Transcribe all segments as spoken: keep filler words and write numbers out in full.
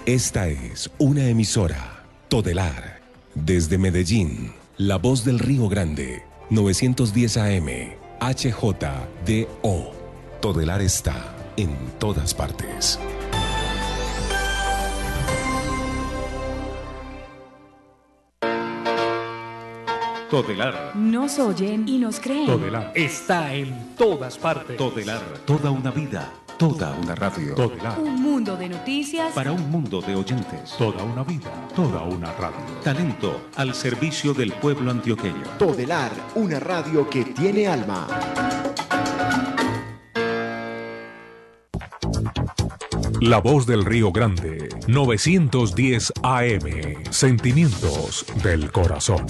Esta es una emisora Todelar. Desde Medellín, la voz del Río Grande, novecientos diez A M, H J D O. Todelar está en todas partes. Todelar. Nos oyen y nos creen. Todelar está en todas partes. Todelar. Toda una vida. Toda una radio. Todelar. Un mundo de noticias para un mundo de oyentes. Toda una vida. Toda una radio. Talento al servicio del pueblo antioqueño. Todelar, una radio que tiene alma. La voz del Río Grande, novecientos diez A M. Sentimientos del corazón.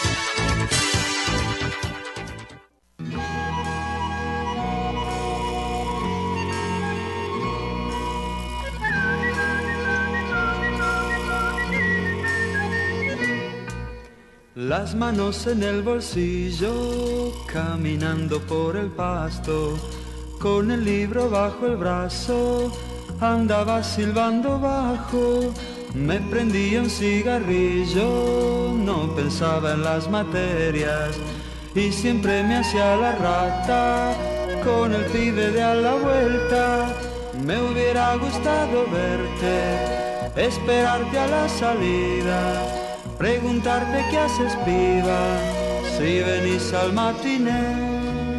Las manos en el bolsillo, caminando por el pasto, con el libro bajo el brazo, andaba silbando bajo, me prendía un cigarrillo, no pensaba en las materias, y siempre me hacía la rata, con el pibe de a la vuelta, me hubiera gustado verte, esperarte a la salida, preguntarte qué haces piba, si venís al matiné.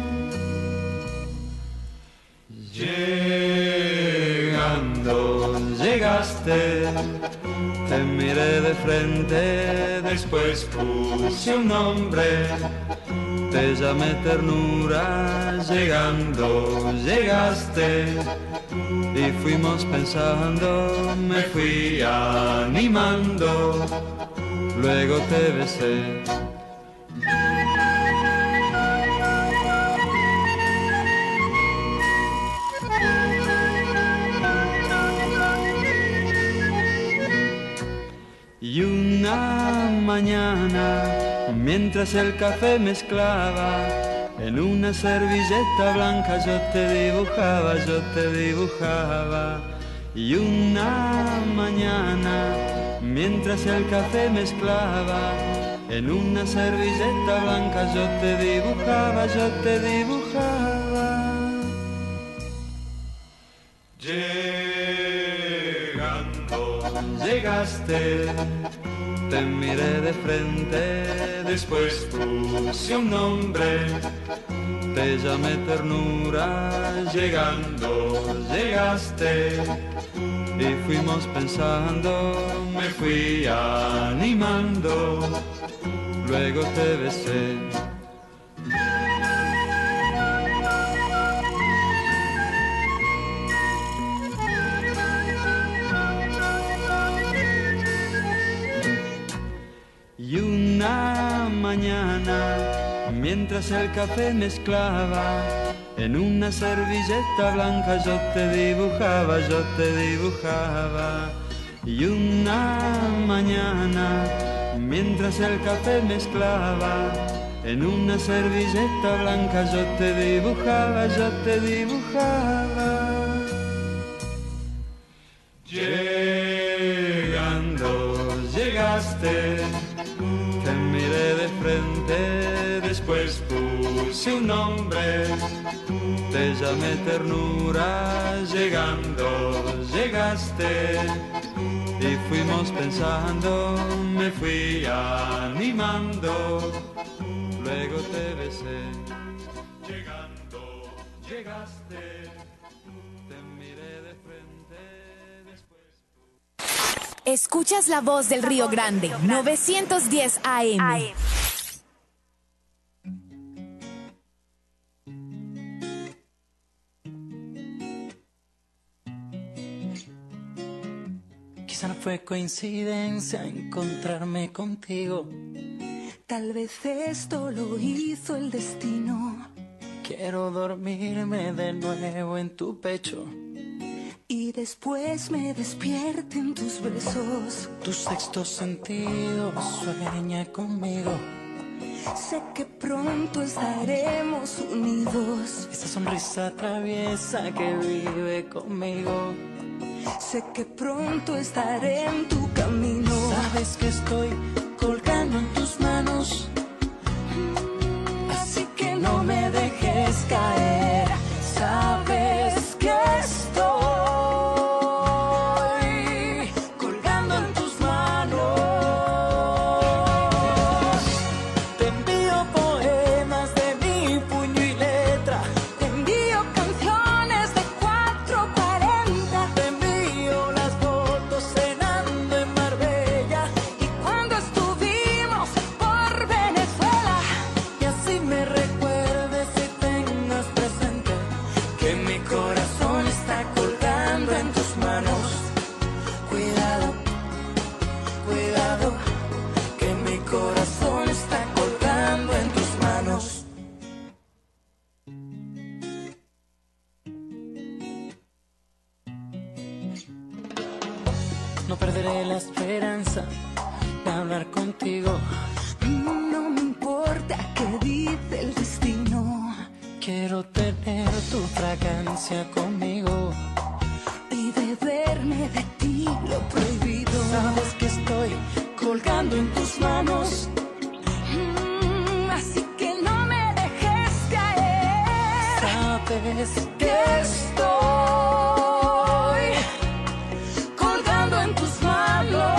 Llegando, llegaste, te miré de frente, después puse un nombre, te llamé ternura, llegando, llegaste, y fuimos pensando, me fui animando, luego te besé. Y una mañana, mientras el café mezclaba, en una servilleta blanca yo te dibujaba, yo te dibujaba. Y una mañana, mientras el café mezclaba, en una servilleta blanca yo te dibujaba, yo te dibujaba. Llegando, llegaste, te miré de frente, después puse un nombre, te llamé ternura, llegando, llegaste, y fuimos pensando, me fui animando, luego te besé. Y una mañana, mientras el café mezclaba, en una servilleta blanca yo te dibujaba, yo te dibujaba. Y una mañana, mientras el café mezclaba, en una servilleta blanca yo te dibujaba, yo te dibujaba. Llegando, llegaste, te miré de frente, después puse un nombre, te llamé ternura, llegando, llegaste, y fuimos pensando, me fui animando, luego te besé. Llegando, llegaste, te miré de frente, después... Escuchas la voz del Río Grande, novecientos diez A M. Quizá no fue coincidencia encontrarme contigo. Tal vez esto lo hizo el destino. Quiero dormirme de nuevo en tu pecho y después me despierte en tus besos. Tu sexto sentido sueña conmigo. Sé que pronto estaremos unidos. Esa sonrisa traviesa que vive conmigo. Sé que pronto estaré en tu camino. Sabes que estoy colgando en tus manos, así que no me dejes caer. Sabes que estoy colgando en tus manos. Te envío poemas de mi puño y letra. Te envío canciones de cuatro cuarenta. Te envío las fotos cenando en Marbella y cuando estuvimos por Venezuela. Y así me recuerdes y tengas presente que mi corazón está colgando en tus manos. Cuidado, cuidado, que mi corazón está colgando en tus manos. no perderé la esperanza de hablar contigo. No me importa qué dice el destino. Quiero tener tu fragancia conmigo y beberme de ti lo prohibido. Sabes que estoy colgando en tus manos, mm, así que no me dejes caer. Sabes que estoy colgando en tus manos.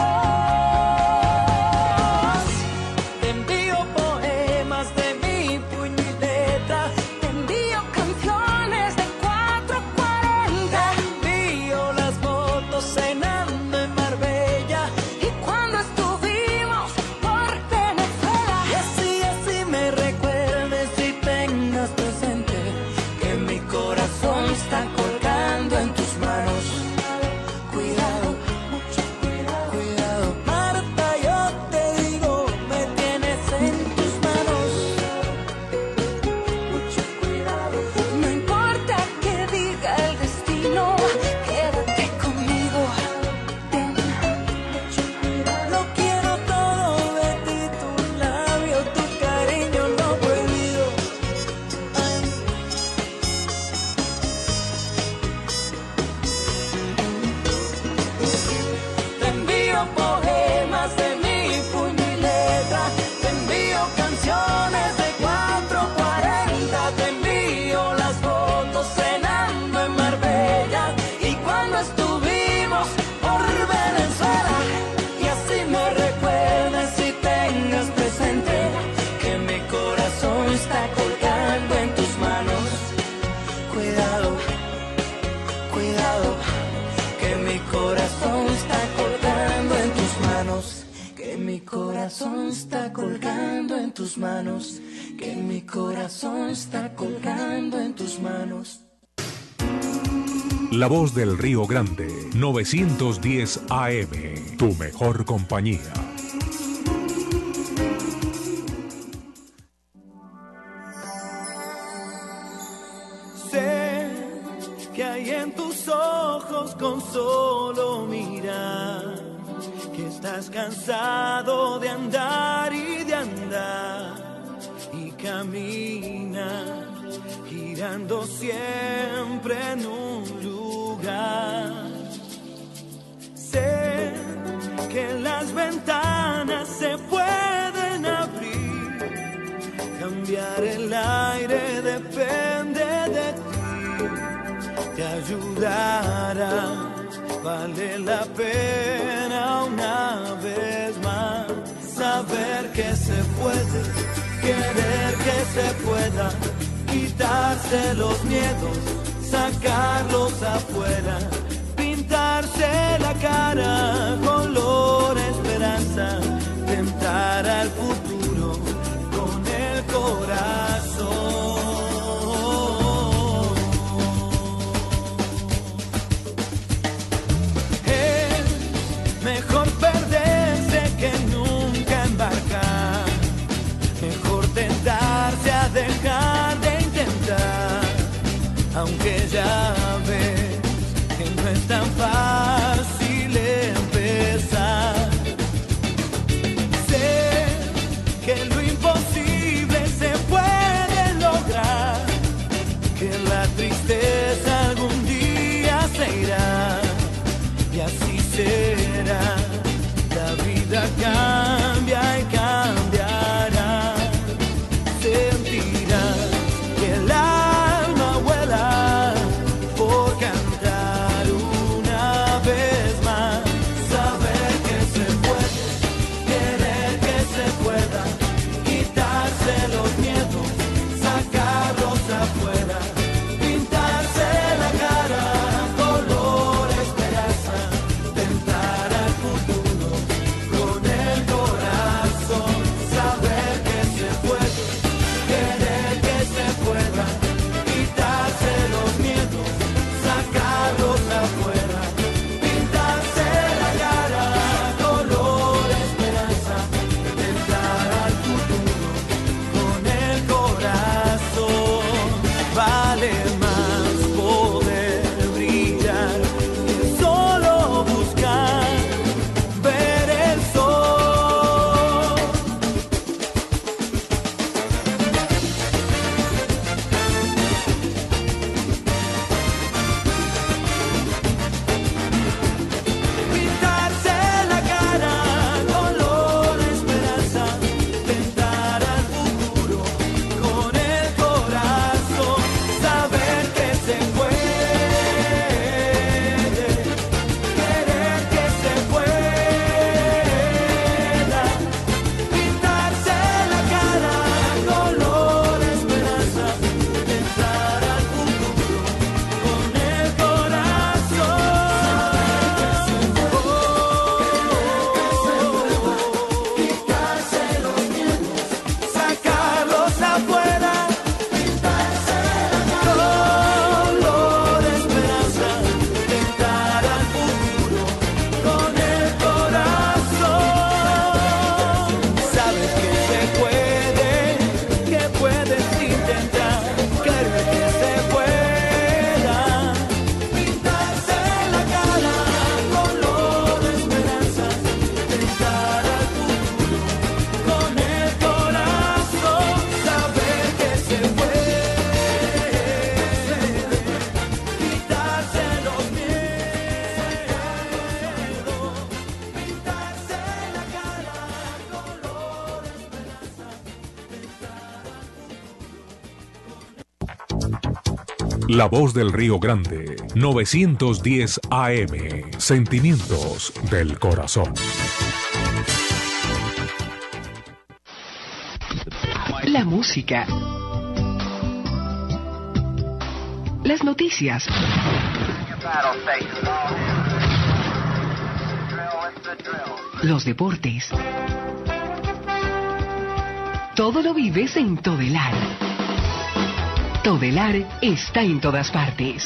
Te envío poemas de mi puño y letra. Te envío canciones de cuatro cuarenta. Te envío las fotos cenando en Marbella y cuando estuvimos por Venezuela. Y así, así me recuerdes y tengas presente que mi corazón está colgando en tus manos. Cuidado, mucho cuidado, cuidado. Marta, yo te digo, me tienes en tus manos. Mucho cuidado. No importa que diga el destino, quédate conmigo. Ten mucho cuidado. Lo quiero todo de ti, tu labio, tu cariño, lo prohibido. Ay. Te envío poemas de mi puño y letra. Te envío canciones de cuatro cuarenta. Te envío las fotos cenando en Marbella y cuando estuvimos por Venezuela. Y así me recuerdes y tengas presente que mi corazón está colgando en tus manos. Cuidado, cuidado, que mi corazón está colgando en tus manos. Que mi corazón está colgando en tus manos. Que mi corazón está colgando en tus manos. La voz del Río Grande, novecientos diez A M, tu mejor compañía. Sé que hay en tus ojos con solo mirar que estás cansado de andar y de andar y camina girando siempre en un lugar. Sé que las ventanas se pueden abrir, cambiar el aire depende de ti, te ayudará. Vale la pena una vez más saber que se puede, querer que se pueda, quitarse los miedos, sacarlos afuera, pintarse la cara color esperanza, tentar al futuro con el corazón. Mejor perderse que nunca embarcar. Mejor tentarse a dejar de intentar. Aunque ya ves que no es tan fácil empezar. Sé que lo imposible se puede lograr. Que la tristeza algún día se irá. La Voz del Río Grande, novecientos diez A M. Sentimientos del corazón. La música. Las noticias. Los deportes. Todo lo vives en Todelar. Todelar está en todas partes.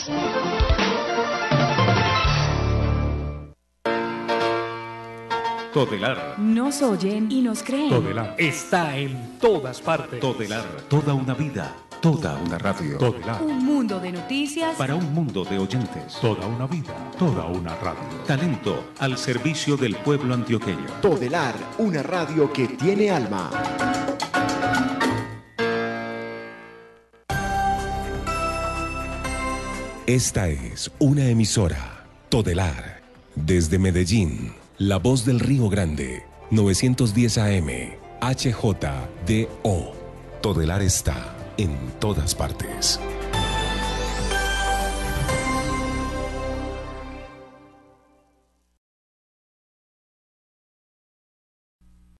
Todelar. Nos oyen y nos creen. Todelar. Está en todas partes. Todelar. Toda una vida. Toda una radio. Todelar. Un mundo de noticias Para un mundo de oyentes. Toda una vida. Toda una radio. Talento al servicio del pueblo antioqueño. Todelar, una radio que tiene alma. Esta es una emisora, Todelar, desde Medellín, La Voz del Río Grande, novecientos diez A M, H J D O. Todelar está en todas partes.